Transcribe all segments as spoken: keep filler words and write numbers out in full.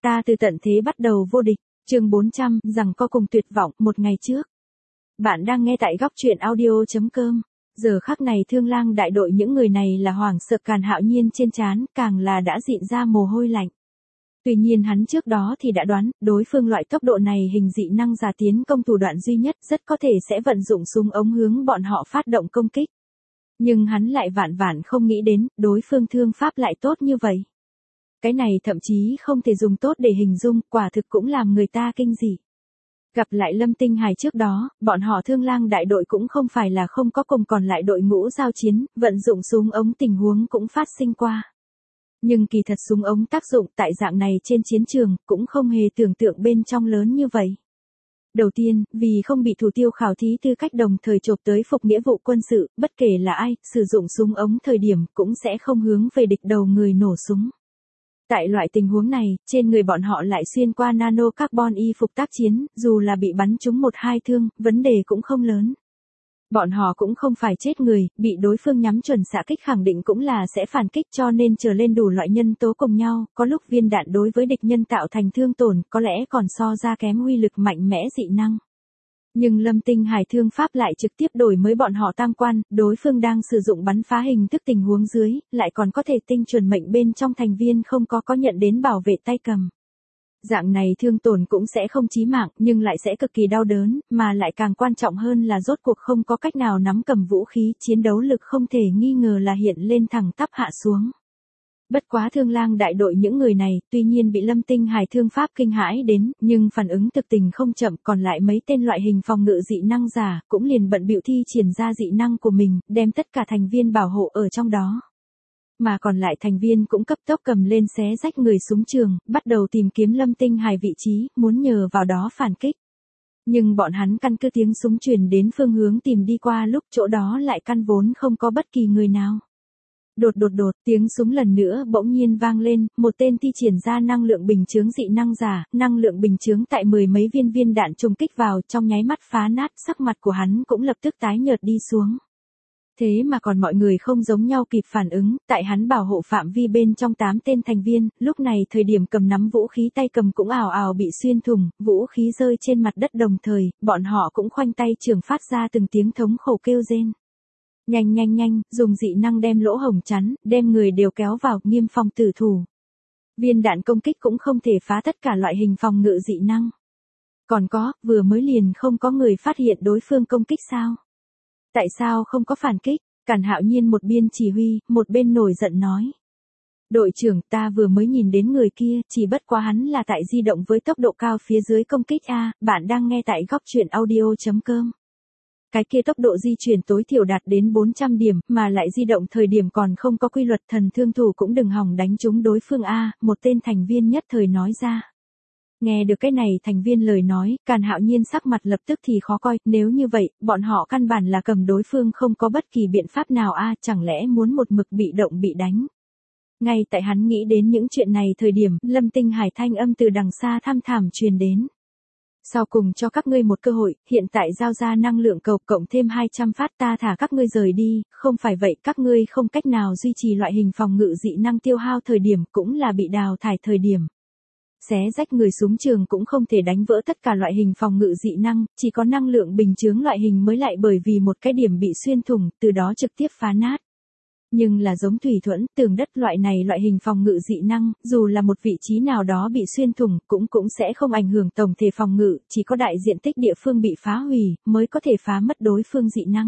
Ta từ tận thế bắt đầu vô địch, chương bốn trăm, rằng co cùng tuyệt vọng, một ngày trước. Bạn đang nghe tại góc truyện audio chấm com. Giờ khắc này Thương Lang đại đội những người này là hoảng sợ, Càn Hạo Nhiên trên trán càng là đã dịn ra mồ hôi lạnh. Tuy nhiên hắn trước đó thì đã đoán, đối phương loại tốc độ này hình dị năng giả tiến công thủ đoạn duy nhất rất có thể sẽ vận dụng súng ống hướng bọn họ phát động công kích. Nhưng hắn lại vạn vạn không nghĩ đến, đối phương thương pháp lại tốt như vậy. Cái này thậm chí không thể dùng tốt để hình dung, quả thực cũng làm người ta kinh dị. Gặp lại Lâm Tinh Hải trước đó, bọn họ Thương Lang đại đội cũng không phải là không có cùng còn lại đội ngũ giao chiến, vận dụng súng ống tình huống cũng phát sinh qua. Nhưng kỳ thật súng ống tác dụng tại dạng này trên chiến trường, cũng không hề tưởng tượng bên trong lớn như vậy. Đầu tiên, vì không bị thủ tiêu khảo thí tư cách đồng thời chộp tới phục nghĩa vụ quân sự, bất kể là ai, sử dụng súng ống thời điểm cũng sẽ không hướng về địch đầu người nổ súng. Tại loại tình huống này, trên người bọn họ lại xuyên qua nano carbon y phục tác chiến, dù là bị bắn trúng một hai thương, vấn đề cũng không lớn. Bọn họ cũng không phải chết người, bị đối phương nhắm chuẩn xạ kích khẳng định cũng là sẽ phản kích, cho nên trở lên đủ loại nhân tố cùng nhau, có lúc viên đạn đối với địch nhân tạo thành thương tổn, có lẽ còn so ra kém uy lực mạnh mẽ dị năng. Nhưng Lâm Tinh Hải thương pháp lại trực tiếp đổi mới bọn họ tam quan, đối phương đang sử dụng bắn phá hình thức tình huống dưới, lại còn có thể tinh chuẩn mệnh bên trong thành viên không có có nhận đến bảo vệ tay cầm. Dạng này thương tổn cũng sẽ không chí mạng, nhưng lại sẽ cực kỳ đau đớn, mà lại càng quan trọng hơn là rốt cuộc không có cách nào nắm cầm vũ khí, chiến đấu lực không thể nghi ngờ là hiện lên thẳng tắp hạ xuống. Bất quá Thương Lang đại đội những người này, tuy nhiên bị Lâm Tinh Hải thương pháp kinh hãi đến, nhưng phản ứng thực tình không chậm, còn lại mấy tên loại hình phòng ngự dị năng giả, cũng liền bận bịu thi triển ra dị năng của mình, đem tất cả thành viên bảo hộ ở trong đó. Mà còn lại thành viên cũng cấp tốc cầm lên xé rách người súng trường, bắt đầu tìm kiếm Lâm Tinh Hải vị trí, muốn nhờ vào đó phản kích. Nhưng bọn hắn căn cứ tiếng súng truyền đến phương hướng tìm đi qua lúc chỗ đó lại căn vốn không có bất kỳ người nào. Đột đột đột, tiếng súng lần nữa bỗng nhiên vang lên, một tên thi triển ra năng lượng bình chướng dị năng giả, năng lượng bình chướng tại mười mấy viên viên đạn trùng kích vào, trong nháy mắt phá nát, sắc mặt của hắn cũng lập tức tái nhợt đi xuống. Thế mà còn mọi người không giống nhau kịp phản ứng, tại hắn bảo hộ phạm vi bên trong tám tên thành viên, lúc này thời điểm cầm nắm vũ khí tay cầm cũng ào ào bị xuyên thủng, vũ khí rơi trên mặt đất đồng thời, bọn họ cũng khoanh tay trường phát ra từng tiếng thống khổ kêu rên. Nhanh nhanh nhanh, dùng dị năng đem lỗ hổng chắn, đem người đều kéo vào, nghiêm phòng tử thủ. Viên đạn công kích cũng không thể phá tất cả loại hình phòng ngự dị năng. Còn có, vừa mới liền không có người phát hiện đối phương công kích sao? Tại sao không có phản kích? Càn Hạo Nhiên một bên chỉ huy, một bên nổi giận nói. Đội trưởng, ta vừa mới nhìn đến người kia, chỉ bất quá hắn là tại di động với tốc độ cao phía dưới công kích A, bạn đang nghe tại góc truyện audio chấm com. Cái kia tốc độ di chuyển tối thiểu đạt đến bốn trăm điểm, mà lại di động thời điểm còn không có quy luật, thần thương thủ cũng đừng hòng đánh trúng đối phương A, một tên thành viên nhất thời nói ra. Nghe được cái này thành viên lời nói, Càn Hạo Nhiên sắc mặt lập tức thì khó coi, nếu như vậy, bọn họ căn bản là cầm đối phương không có bất kỳ biện pháp nào A, chẳng lẽ muốn một mực bị động bị đánh. Ngay tại hắn nghĩ đến những chuyện này thời điểm, Lâm Tinh Hải thanh âm từ đằng xa thăm thẳm truyền đến. Sau cùng cho các ngươi một cơ hội, hiện tại giao ra năng lượng cầu cộng thêm hai trăm phát, ta thả các ngươi rời đi, không phải vậy các ngươi không cách nào duy trì loại hình phòng ngự dị năng tiêu hao thời điểm, cũng là bị đào thải thời điểm. Xé rách người súng trường cũng không thể đánh vỡ tất cả loại hình phòng ngự dị năng, chỉ có năng lượng bình chướng loại hình mới lại bởi vì một cái điểm bị xuyên thủng, từ đó trực tiếp phá nát. Nhưng là giống thủy thuẫn, tường đất loại này loại hình phòng ngự dị năng, dù là một vị trí nào đó bị xuyên thủng, cũng cũng sẽ không ảnh hưởng tổng thể phòng ngự, chỉ có đại diện tích địa phương bị phá hủy, mới có thể phá mất đối phương dị năng.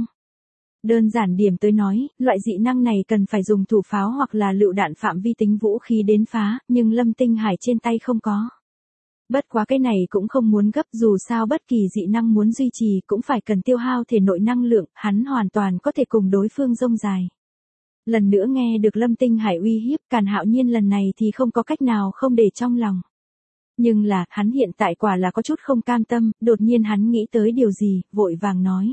Đơn giản điểm tới nói, loại dị năng này cần phải dùng thủ pháo hoặc là lựu đạn phạm vi tính vũ khí đến phá, nhưng Lâm Tinh Hải trên tay không có. Bất quá cái này cũng không muốn gấp, dù sao bất kỳ dị năng muốn duy trì cũng phải cần tiêu hao thể nội năng lượng, hắn hoàn toàn có thể cùng đối phương rông dài. Lần nữa nghe được Lâm Tinh Hải uy hiếp, Càn Hạo Nhiên lần này thì không có cách nào không để trong lòng. Nhưng là, hắn hiện tại quả là có chút không cam tâm, đột nhiên hắn nghĩ tới điều gì, vội vàng nói.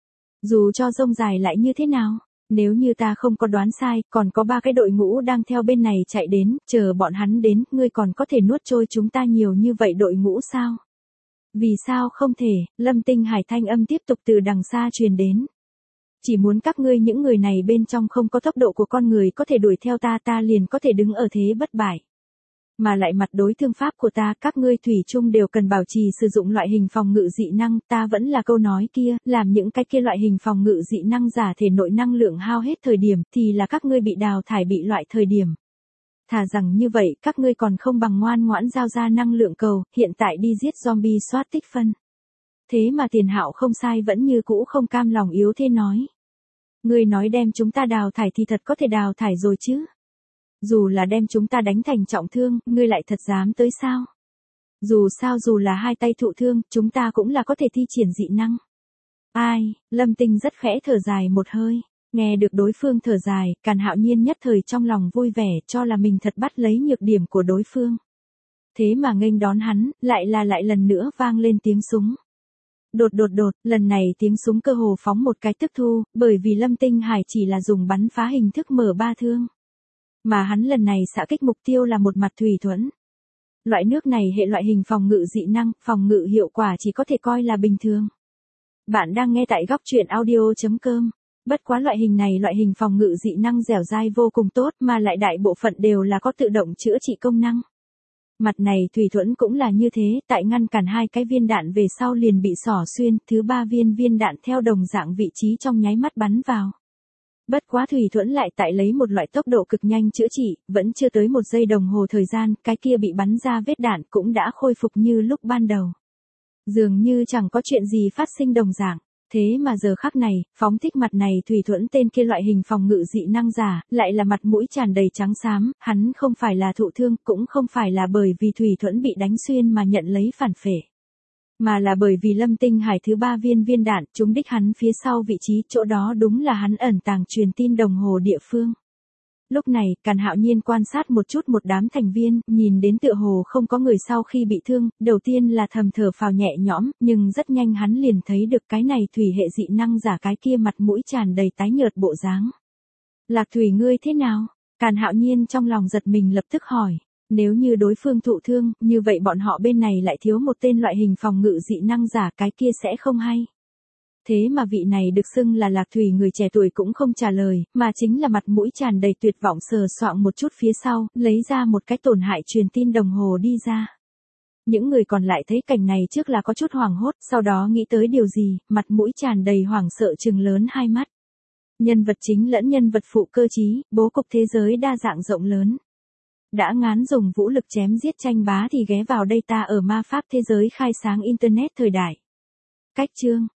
Dù cho rông dài lại như thế nào, nếu như ta không có đoán sai, còn có ba cái đội ngũ đang theo bên này chạy đến, chờ bọn hắn đến, ngươi còn có thể nuốt trôi chúng ta nhiều như vậy đội ngũ sao? Vì sao không thể? Lâm Tinh Hải thanh âm tiếp tục từ đằng xa truyền đến. Chỉ muốn các ngươi những người này bên trong không có tốc độ của con người có thể đuổi theo ta, ta liền có thể đứng ở thế bất bại. Mà lại mặt đối thương pháp của ta, các ngươi thủy chung đều cần bảo trì sử dụng loại hình phòng ngự dị năng, ta vẫn là câu nói kia, làm những cái kia loại hình phòng ngự dị năng giả thể nội năng lượng hao hết thời điểm, thì là các ngươi bị đào thải bị loại thời điểm. Thà rằng như vậy, các ngươi còn không bằng ngoan ngoãn giao ra năng lượng cầu, hiện tại đi giết zombie soát tích phân. Thế mà Tiền Hạo không sai vẫn như cũ không cam lòng yếu thế nói. Ngươi nói đem chúng ta đào thải thì thật có thể đào thải rồi chứ. Dù là đem chúng ta đánh thành trọng thương, ngươi lại thật dám tới sao? Dù sao dù là hai tay thụ thương, chúng ta cũng là có thể thi triển dị năng. Ai, Lâm Tinh rất khẽ thở dài một hơi. Nghe được đối phương thở dài, Càn Hạo Nhiên nhất thời trong lòng vui vẻ cho là mình thật bắt lấy nhược điểm của đối phương. Thế mà nghênh đón hắn, lại là lại lần nữa vang lên tiếng súng. Đột đột đột, lần này tiếng súng cơ hồ phóng một cái tức thu, bởi vì Lâm Tinh Hải chỉ là dùng bắn phá hình thức mở ba thương. Mà hắn lần này xạ kích mục tiêu là một mặt thủy thuẫn. Loại nước này hệ loại hình phòng ngự dị năng, phòng ngự hiệu quả chỉ có thể coi là bình thường. Bạn đang nghe tại góc truyện audio chấm com. Bất quá loại hình này loại hình phòng ngự dị năng dẻo dai vô cùng tốt mà lại đại bộ phận đều là có tự động chữa trị công năng. Mặt này thủy thuẫn cũng là như thế, tại ngăn cản hai cái viên đạn về sau liền bị xỏ xuyên, thứ ba viên viên đạn theo đồng dạng vị trí trong nháy mắt bắn vào. Bất quá thủy thuẫn lại tại lấy một loại tốc độ cực nhanh chữa trị, vẫn chưa tới một giây đồng hồ thời gian, cái kia bị bắn ra vết đạn cũng đã khôi phục như lúc ban đầu. Dường như chẳng có chuyện gì phát sinh đồng dạng. Thế mà giờ khắc này, phóng thích mặt này thủy thuẫn tên kia loại hình phòng ngự dị năng giả, lại là mặt mũi tràn đầy trắng xám, hắn không phải là thụ thương, cũng không phải là bởi vì thủy thuẫn bị đánh xuyên mà nhận lấy phản phệ. Mà là bởi vì Lâm Tinh Hải thứ ba viên viên đạn trúng đích hắn phía sau vị trí, chỗ đó đúng là hắn ẩn tàng truyền tin đồng hồ địa phương. Lúc này, Càn Hạo Nhiên quan sát một chút một đám thành viên, nhìn đến tựa hồ không có người sau khi bị thương, đầu tiên là thầm thở phào nhẹ nhõm, nhưng rất nhanh hắn liền thấy được cái này thủy hệ dị năng giả cái kia mặt mũi tràn đầy tái nhợt bộ dáng. Lạc Thủy ngươi thế nào? Càn Hạo Nhiên trong lòng giật mình lập tức hỏi. Nếu như đối phương thụ thương, như vậy bọn họ bên này lại thiếu một tên loại hình phòng ngự dị năng giả, cái kia sẽ không hay. Thế mà vị này được xưng là Lạc Thủy người trẻ tuổi cũng không trả lời, mà chính là mặt mũi tràn đầy tuyệt vọng sờ soạng một chút phía sau, lấy ra một cái tổn hại truyền tin đồng hồ đi ra. Những người còn lại thấy cảnh này trước là có chút hoảng hốt, sau đó nghĩ tới điều gì, mặt mũi tràn đầy hoảng sợ trừng lớn hai mắt. Nhân vật chính lẫn nhân vật phụ cơ trí, bố cục thế giới đa dạng rộng lớn. Đã ngán dùng vũ lực chém giết tranh bá thì ghé vào đây ta ở ma pháp thế giới khai sáng internet thời đại. Cách chương